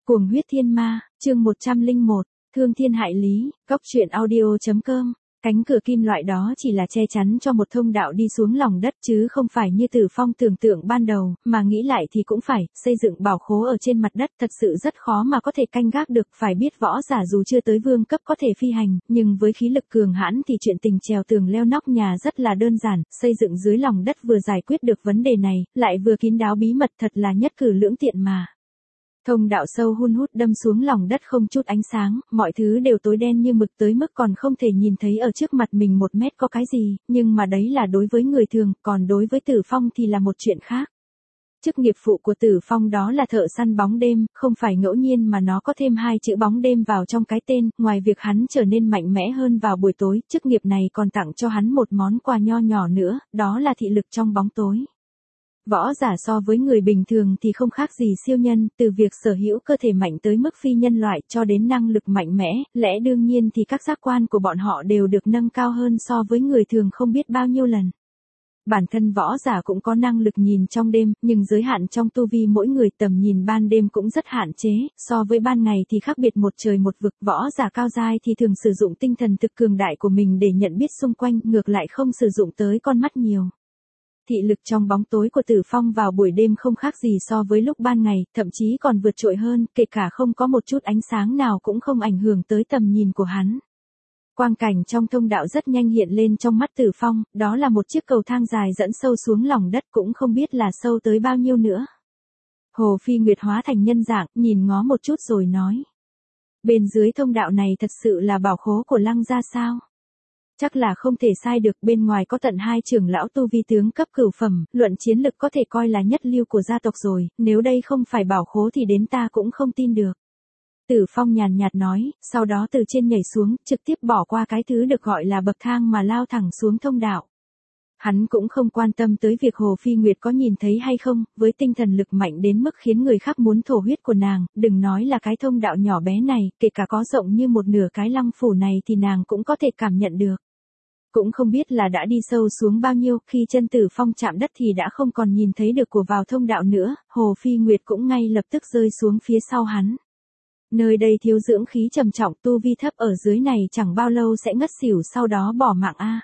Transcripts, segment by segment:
Cuồng huyết thiên ma, chương 101, thương thiên hại lý, góc truyện audio.com. Cánh cửa kim loại đó chỉ là che chắn cho một thông đạo đi xuống lòng đất chứ không phải như Tử Phong tưởng tượng ban đầu, mà nghĩ lại thì cũng phải, xây dựng bảo khố ở trên mặt đất thật sự rất khó mà có thể canh gác được, phải biết võ giả dù chưa tới vương cấp có thể phi hành, nhưng với khí lực cường hãn thì chuyện tình trèo tường leo nóc nhà rất là đơn giản, xây dựng dưới lòng đất vừa giải quyết được vấn đề này, lại vừa kín đáo bí mật thật là nhất cử lưỡng tiện mà. Thông đạo sâu hun hút đâm xuống lòng đất không chút ánh sáng, mọi thứ đều tối đen như mực tới mức còn không thể nhìn thấy ở trước mặt mình 1 mét có cái gì, nhưng mà đấy là đối với người thường, còn đối với Tử Phong thì là một chuyện khác. Chức nghiệp phụ của Tử Phong đó là thợ săn bóng đêm, không phải ngẫu nhiên mà nó có thêm 2 chữ bóng đêm vào trong cái tên, ngoài việc hắn trở nên mạnh mẽ hơn vào buổi tối, chức nghiệp này còn tặng cho hắn một món quà nho nhỏ nữa, đó là thị lực trong bóng tối. Võ giả so với người bình thường thì không khác gì siêu nhân, từ việc sở hữu cơ thể mạnh tới mức phi nhân loại cho đến năng lực mạnh mẽ, lẽ đương nhiên thì các giác quan của bọn họ đều được nâng cao hơn so với người thường không biết bao nhiêu lần. Bản thân võ giả cũng có năng lực nhìn trong đêm, nhưng giới hạn trong tu vi mỗi người tầm nhìn ban đêm cũng rất hạn chế, so với ban ngày thì khác biệt một trời một vực. Võ giả cao giai thì thường sử dụng tinh thần thực cường đại của mình để nhận biết xung quanh, ngược lại không sử dụng tới con mắt nhiều. Thị lực trong bóng tối của Tử Phong vào buổi đêm không khác gì so với lúc ban ngày, thậm chí còn vượt trội hơn, kể cả không có một chút ánh sáng nào cũng không ảnh hưởng tới tầm nhìn của hắn. Quang cảnh trong thông đạo rất nhanh hiện lên trong mắt Tử Phong, đó là một chiếc cầu thang dài dẫn sâu xuống lòng đất cũng không biết là sâu tới bao nhiêu nữa. Hồ Phi Nguyệt hóa thành nhân dạng, nhìn ngó một chút rồi nói. Bên dưới thông đạo này thật sự là bảo khố của Lăng gia sao? Chắc là không thể sai được, bên ngoài có tận 2 trưởng lão tu vi tướng cấp cửu phẩm, luận chiến lực có thể coi là nhất lưu của gia tộc rồi, nếu đây không phải bảo khố thì đến ta cũng không tin được. Tử Phong nhàn nhạt nói, sau đó từ trên nhảy xuống, trực tiếp bỏ qua cái thứ được gọi là bậc thang mà lao thẳng xuống thông đạo. Hắn cũng không quan tâm tới việc Hồ Phi Nguyệt có nhìn thấy hay không, với tinh thần lực mạnh đến mức khiến người khác muốn thổ huyết của nàng, đừng nói là cái thông đạo nhỏ bé này, kể cả có rộng như một nửa cái lăng phủ này thì nàng cũng có thể cảm nhận được. Cũng không biết là đã đi sâu xuống bao nhiêu, khi chân Tử Phong chạm đất thì đã không còn nhìn thấy được của vào thông đạo nữa, Hồ Phi Nguyệt cũng ngay lập tức rơi xuống phía sau hắn. Nơi đây thiếu dưỡng khí trầm trọng, tu vi thấp ở dưới này chẳng bao lâu sẽ ngất xỉu sau đó bỏ mạng a.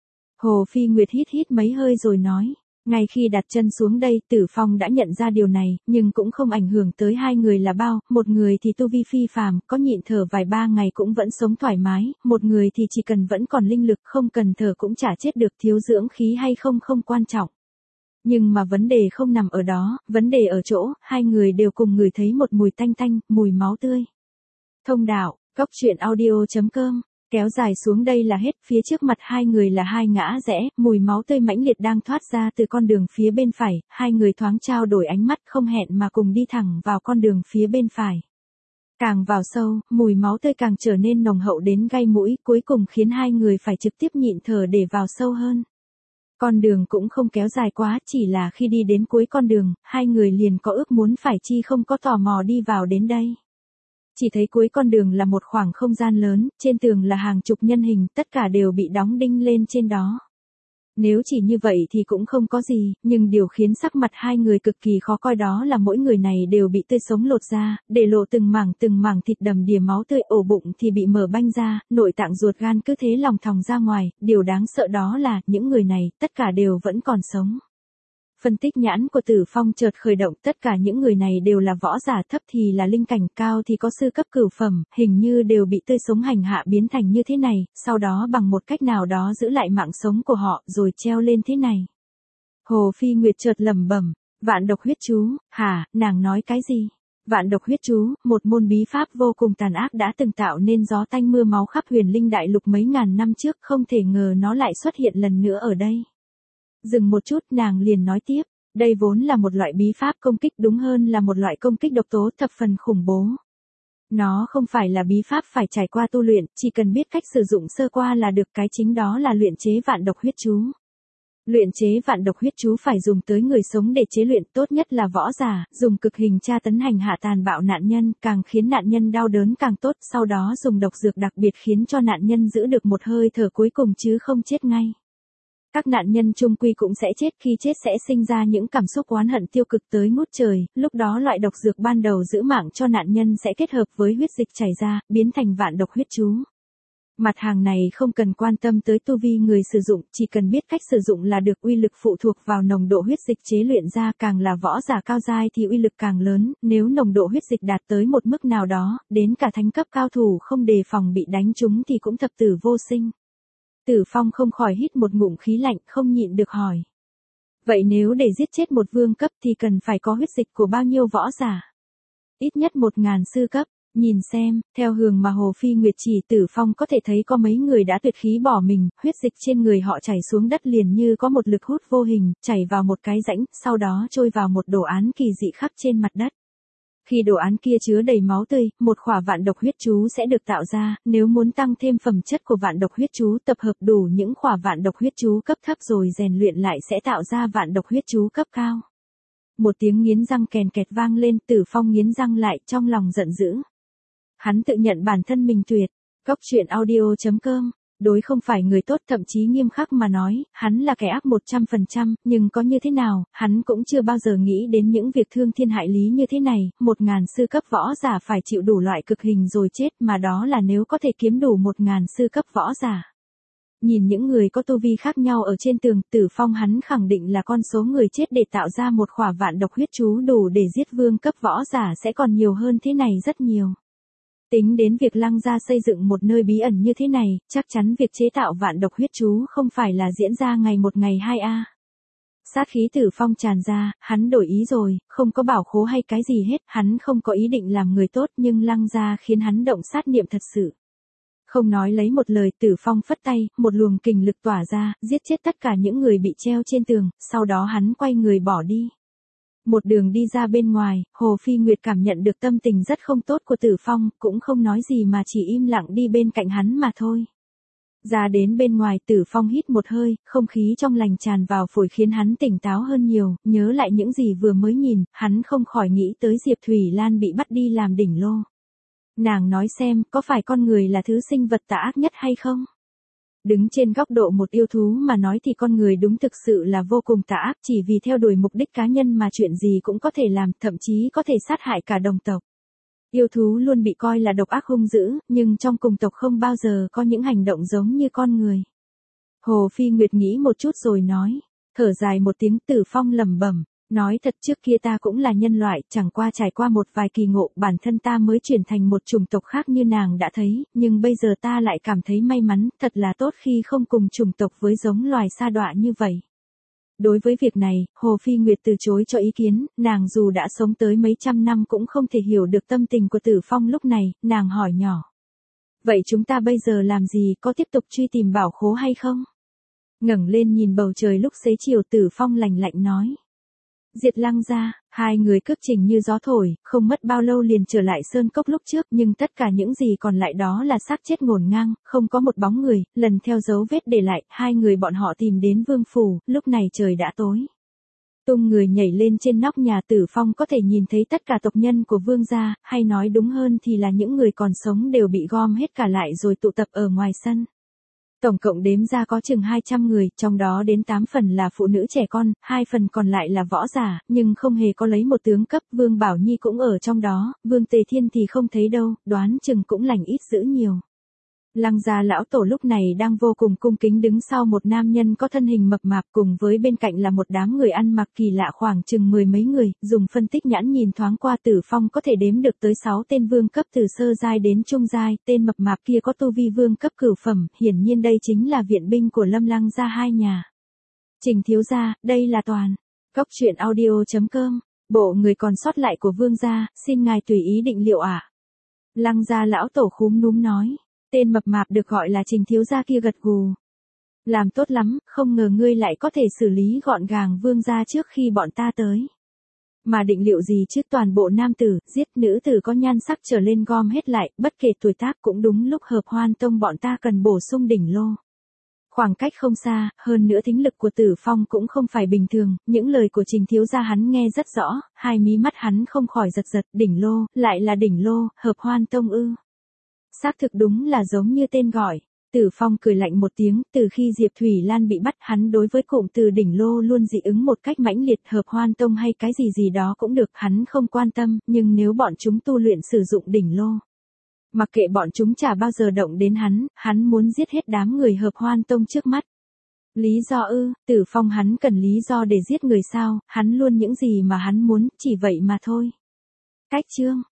Hồ Phi Nguyệt hít mấy hơi rồi nói. Ngay khi đặt chân xuống đây, Tử Phong đã nhận ra điều này, nhưng cũng không ảnh hưởng tới hai người là bao, một người thì tu vi phi phàm, có nhịn thở vài 3 ngày cũng vẫn sống thoải mái, một người thì chỉ cần vẫn còn linh lực không cần thở cũng chả chết được, thiếu dưỡng khí hay không không quan trọng. Nhưng mà vấn đề không nằm ở đó, vấn đề ở chỗ, hai người đều cùng ngửi thấy một mùi tanh tanh, mùi máu tươi. Thông đạo, góc truyện audio.com. Kéo dài xuống đây là hết, phía trước mặt hai người là 2 ngã rẽ, mùi máu tươi mãnh liệt đang thoát ra từ con đường phía bên phải, hai người thoáng trao đổi ánh mắt không hẹn mà cùng đi thẳng vào con đường phía bên phải. Càng vào sâu, mùi máu tươi càng trở nên nồng hậu đến gai mũi, cuối cùng khiến hai người phải trực tiếp nhịn thở để vào sâu hơn. Con đường cũng không kéo dài quá, chỉ là khi đi đến cuối con đường, hai người liền có ước muốn phải chi không có tò mò đi vào đến đây. Chỉ thấy cuối con đường là một khoảng không gian lớn, trên tường là hàng chục nhân hình, tất cả đều bị đóng đinh lên trên đó. Nếu chỉ như vậy thì cũng không có gì, nhưng điều khiến sắc mặt hai người cực kỳ khó coi đó là mỗi người này đều bị tươi sống lột ra, để lộ từng mảng thịt đầm đìa máu tươi, ổ bụng thì bị mở banh ra, nội tạng ruột gan cứ thế lòng thòng ra ngoài, điều đáng sợ đó là, những người này, tất cả đều vẫn còn sống. Phân tích nhãn của Tử Phong chợt khởi động, tất cả những người này đều là võ giả, thấp thì là linh cảnh, cao thì có sư cấp cửu phẩm, hình như đều bị tươi sống hành hạ biến thành như thế này, sau đó bằng một cách nào đó giữ lại mạng sống của họ, rồi treo lên thế này. Hồ Phi Nguyệt chợt lẩm bẩm, vạn độc huyết chú, hả, nàng nói cái gì? Vạn độc huyết chú, một môn bí pháp vô cùng tàn ác đã từng tạo nên gió tanh mưa máu khắp huyền linh đại lục mấy ngàn năm trước, không thể ngờ nó lại xuất hiện lần nữa ở đây. Dừng một chút, nàng liền nói tiếp, đây vốn là một loại bí pháp công kích, đúng hơn là một loại công kích độc tố thập phần khủng bố. Nó không phải là bí pháp phải trải qua tu luyện, chỉ cần biết cách sử dụng sơ qua là được, cái chính đó là luyện chế vạn độc huyết chú. Luyện chế vạn độc huyết chú phải dùng tới người sống để chế luyện, tốt nhất là võ giả, dùng cực hình tra tấn hành hạ tàn bạo nạn nhân, càng khiến nạn nhân đau đớn càng tốt, sau đó dùng độc dược đặc biệt khiến cho nạn nhân giữ được một hơi thở cuối cùng chứ không chết ngay. Các nạn nhân chung quy cũng sẽ chết, khi chết sẽ sinh ra những cảm xúc oán hận tiêu cực tới ngút trời, lúc đó loại độc dược ban đầu giữ mạng cho nạn nhân sẽ kết hợp với huyết dịch chảy ra, biến thành vạn độc huyết chú. Mặt hàng này không cần quan tâm tới tu vi người sử dụng, chỉ cần biết cách sử dụng là được. Uy lực phụ thuộc vào nồng độ huyết dịch chế luyện ra, càng là võ giả cao giai thì uy lực càng lớn, nếu nồng độ huyết dịch đạt tới một mức nào đó, đến cả thánh cấp cao thủ không đề phòng bị đánh trúng thì cũng thập tử vô sinh. Tử Phong không khỏi hít một ngụm khí lạnh, không nhịn được hỏi. Vậy nếu để giết chết một vương cấp thì cần phải có huyết dịch của bao nhiêu võ giả? Ít nhất 1000 sư cấp. Nhìn xem, theo hướng mà Hồ Phi Nguyệt chỉ, Tử Phong có thể thấy có mấy người đã tuyệt khí bỏ mình, huyết dịch trên người họ chảy xuống đất liền như có một lực hút vô hình, chảy vào một cái rãnh, sau đó trôi vào một đồ án kỳ dị khắc trên mặt đất. Khi đồ án kia chứa đầy máu tươi, một khỏa vạn độc huyết chú sẽ được tạo ra, nếu muốn tăng thêm phẩm chất của vạn độc huyết chú, tập hợp đủ những khỏa vạn độc huyết chú cấp thấp rồi rèn luyện lại sẽ tạo ra vạn độc huyết chú cấp cao. Một tiếng nghiến răng kèn kẹt vang lên, Tử Phong nghiến răng lại, trong lòng giận dữ. Hắn tự nhận bản thân mình tuyệt. Góc truyện audio.com. Đối không phải người tốt, thậm chí nghiêm khắc mà nói, hắn là kẻ ác 100%, nhưng có như thế nào, hắn cũng chưa bao giờ nghĩ đến những việc thương thiên hại lý như thế này. 1000 sư cấp võ giả phải chịu đủ loại cực hình rồi chết, mà đó là nếu có thể kiếm đủ 1000 sư cấp võ giả. Nhìn những người có tu vi khác nhau ở trên tường, Tử Phong hắn khẳng định là con số người chết để tạo ra một khỏa vạn độc huyết chú đủ để giết vương cấp võ giả sẽ còn nhiều hơn thế này rất nhiều. Tính đến việc Lăng gia xây dựng một nơi bí ẩn như thế này, chắc chắn việc chế tạo vạn độc huyết chú không phải là diễn ra ngày một ngày hai a. Sát khí Tử Phong tràn ra, hắn đổi ý rồi, không có bảo khố hay cái gì hết, hắn không có ý định làm người tốt, nhưng Lăng gia khiến hắn động sát niệm thật sự. Không nói lấy một lời, Tử Phong phất tay, một luồng kình lực tỏa ra, giết chết tất cả những người bị treo trên tường, sau đó hắn quay người bỏ đi. Một đường đi ra bên ngoài, Hồ Phi Nguyệt cảm nhận được tâm tình rất không tốt của Tử Phong, cũng không nói gì mà chỉ im lặng đi bên cạnh hắn mà thôi. Ra đến bên ngoài, Tử Phong hít một hơi, không khí trong lành tràn vào phổi khiến hắn tỉnh táo hơn nhiều, nhớ lại những gì vừa mới nhìn, hắn không khỏi nghĩ tới Diệp Thủy Lan bị bắt đi làm đỉnh lô. Nàng nói xem, có phải con người là thứ sinh vật tà ác nhất hay không? Đứng trên góc độ một yêu thú mà nói thì con người đúng thực sự là vô cùng tà ác, chỉ vì theo đuổi mục đích cá nhân mà chuyện gì cũng có thể làm, thậm chí có thể sát hại cả đồng tộc. Yêu thú luôn bị coi là độc ác hung dữ, nhưng trong cùng tộc không bao giờ có những hành động giống như con người. Hồ Phi Nguyệt nghĩ một chút rồi nói, thở dài một tiếng. Tử Phong lẩm bẩm. Nói thật, trước kia ta cũng là nhân loại, chẳng qua trải qua một vài kỳ ngộ, bản thân ta mới chuyển thành một chủng tộc khác như nàng đã thấy, nhưng bây giờ ta lại cảm thấy may mắn, thật là tốt khi không cùng chủng tộc với giống loài sa đọa như vậy. Đối với việc này, Hồ Phi Nguyệt từ chối cho ý kiến, nàng dù đã sống tới mấy trăm năm cũng không thể hiểu được tâm tình của Tử Phong lúc này, nàng hỏi nhỏ. Vậy chúng ta bây giờ làm gì, có tiếp tục truy tìm bảo khố hay không? Ngẩng lên nhìn bầu trời lúc xế chiều, Tử Phong lạnh lạnh nói. Diệt Lăng gia, hai người cước trình như gió thổi, không mất bao lâu liền trở lại sơn cốc lúc trước, nhưng tất cả những gì còn lại đó là xác chết ngổn ngang, không có một bóng người, lần theo dấu vết để lại, hai người bọn họ tìm đến vương phủ, lúc này trời đã tối. Tung người nhảy lên trên nóc nhà, Tử Phong có thể nhìn thấy tất cả tộc nhân của vương gia, hay nói đúng hơn thì là những người còn sống đều bị gom hết cả lại rồi tụ tập ở ngoài sân. Tổng cộng đếm ra có chừng 200 người, trong đó đến 8 phần là phụ nữ trẻ con, 2 phần còn lại là võ giả, nhưng không hề có lấy một tướng cấp. Vương Bảo Nhi cũng ở trong đó, Vương Tề Thiên thì không thấy đâu, đoán chừng cũng lành ít dữ nhiều. Lăng gia lão tổ lúc này đang vô cùng cung kính đứng sau một nam nhân có thân hình mập mạp, cùng với bên cạnh là một đám người ăn mặc kỳ lạ khoảng chừng 10 mấy người, dùng phân tích nhãn nhìn thoáng qua Tử Phong có thể đếm được tới 6 tên vương cấp từ sơ giai đến trung giai, tên mập mạp kia có tu vi vương cấp cửu phẩm, hiển nhiên đây chính là viện binh của Lâm Lăng gia hai nhà. Trình thiếu gia, đây là toàn. Góc truyện audio.com, bộ người còn sót lại của vương gia, xin ngài tùy ý định liệu ạ. Lăng gia lão tổ khúm núm nói. Tên mập mạp được gọi là Trình thiếu gia kia gật gù. Làm tốt lắm, không ngờ ngươi lại có thể xử lý gọn gàng vương gia trước khi bọn ta tới. Mà định liệu gì chứ, toàn bộ nam tử, giết nữ tử có nhan sắc trở lên gom hết lại, bất kể tuổi tác, cũng đúng lúc Hợp Hoan Tông bọn ta cần bổ sung đỉnh lô. Khoảng cách không xa, hơn nữa thính lực của Tử Phong cũng không phải bình thường, những lời của Trình thiếu gia hắn nghe rất rõ, hai mí mắt hắn không khỏi giật giật. Đỉnh lô, lại là đỉnh lô, Hợp Hoan Tông ư? Xác thực đúng là giống như tên gọi. Tử Phong cười lạnh một tiếng, từ khi Diệp Thủy Lan bị bắt hắn đối với cụm từ đỉnh lô luôn dị ứng một cách mãnh liệt, hợp hoan tông hay cái gì đó cũng được, hắn không quan tâm, nhưng nếu bọn chúng tu luyện sử dụng đỉnh lô. Mặc kệ bọn chúng chả bao giờ động đến hắn muốn giết hết đám người hợp hoan tông trước mắt. Lý do ư? Tử Phong hắn cần lý do để giết người sao, hắn luôn những gì mà hắn muốn, chỉ vậy mà thôi. Cách chương